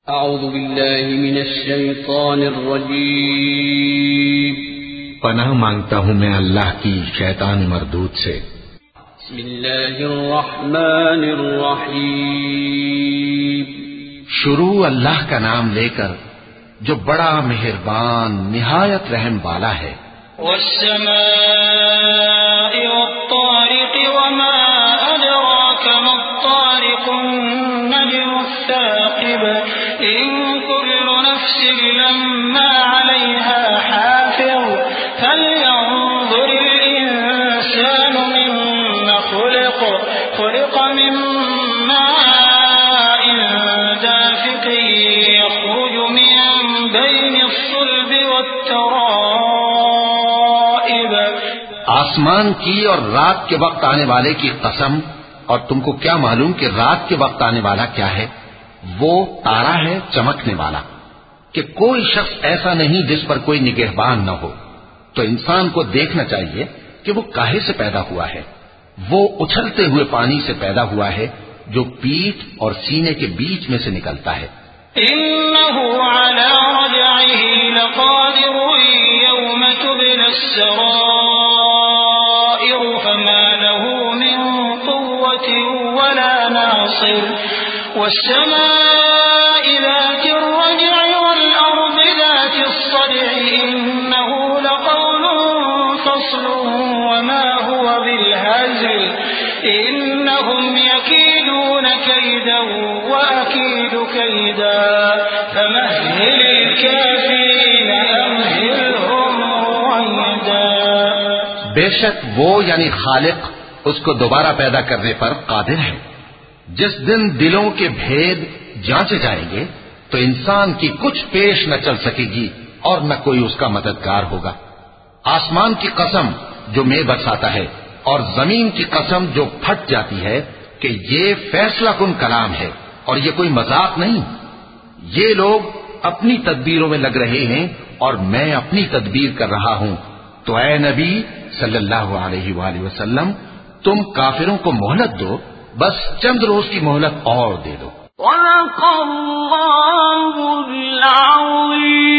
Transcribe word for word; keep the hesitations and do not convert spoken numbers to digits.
اعوذ باللہ من الشیطان الرجیم، پناہ مانگتا ہوں میں اللہ کی شیطان مردود سے۔ بسم اللہ الرحمن الرحیم، شروع اللہ کا نام لے کر جو بڑا مہربان نہایت رحم والا ہے۔ والسماء والطارق وما أدراك ما الطارق النجم الثاقب إن كل نفس لما عليها حافظ فلينظر الإنسان مما خلق خلق من ماء دافق يخرج من بين الصلب والترائب۔ آسمان کی اور رات کے وقت آنے والے کی قسم، اور تم کو کیا معلوم کہ رات کے وقت آنے والا کیا ہے؟ وہ تارا ہے چمکنے والا، کہ کوئی شخص ایسا نہیں جس پر کوئی نگہبان نہ ہو۔ تو انسان کو دیکھنا چاہیے کہ وہ کاہے سے پیدا ہوا ہے۔ وہ اچھلتے ہوئے پانی سے پیدا ہوا ہے جو پیٹھ اور سینے کے بیچ میں سے نکلتا ہے۔ إنه على رجعه لقادر يوم تبلى السرائر فما له من قوة ولا ناصر والسماء ذات الرجع والأرض ذات الصدع إنه لقول فصل وما هو بالهزل إنهم يكيدون كيدا وأكيد كيدا فمهل الكافرين أمهلهم رويدا۔ بے شک وہ یعنی خالق اس کو دوبارہ پیدا کرنے پر قادر ہے۔ جس دن دلوں کے بھید جانچے جائیں گے تو انسان کی کچھ پیش نہ چل سکے گی اور نہ کوئی اس کا مددگار ہوگا۔ آسمان کی قسم جو مے برساتا ہے اور زمین کی قسم جو پھٹ جاتی ہے کہ یہ فیصلہ کن کلام ہے اور یہ کوئی مذاق نہیں۔ یہ لوگ اپنی تدبیروں میں لگ رہے ہیں اور میں اپنی تدبیر کر رہا ہوں۔ تو اے نبی صلی اللہ علیہ وآلہ وسلم، تم کافروں کو مہلت دو، بس چند روز کی مہلت اور دے دو۔ صدق اللہ العظیم۔